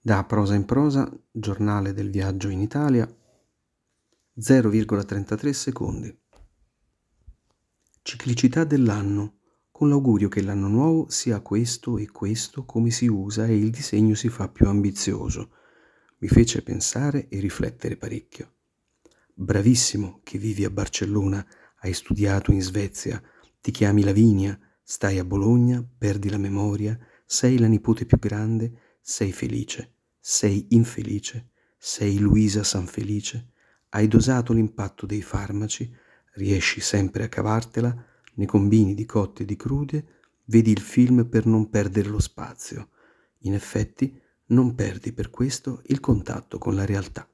Da Prosa in Prosa, giornale del viaggio in Italia, 0,33 secondi. Ciclicità dell'anno, con l'augurio che l'anno nuovo sia questo e questo come si usa e il disegno si fa più ambizioso. Mi fece pensare e riflettere parecchio. Bravissimo che vivi a Barcellona, hai studiato in Svezia, ti chiami Lavinia, stai a Bologna, perdi la memoria, sei la nipote più grande, sei felice, sei infelice, sei Luisa Sanfelice, hai dosato l'impatto dei farmaci, riesci sempre a cavartela, ne combini di cotte e di crude, vedi il film per non perdere lo spazio. In effetti, non perdi per questo il contatto con la realtà.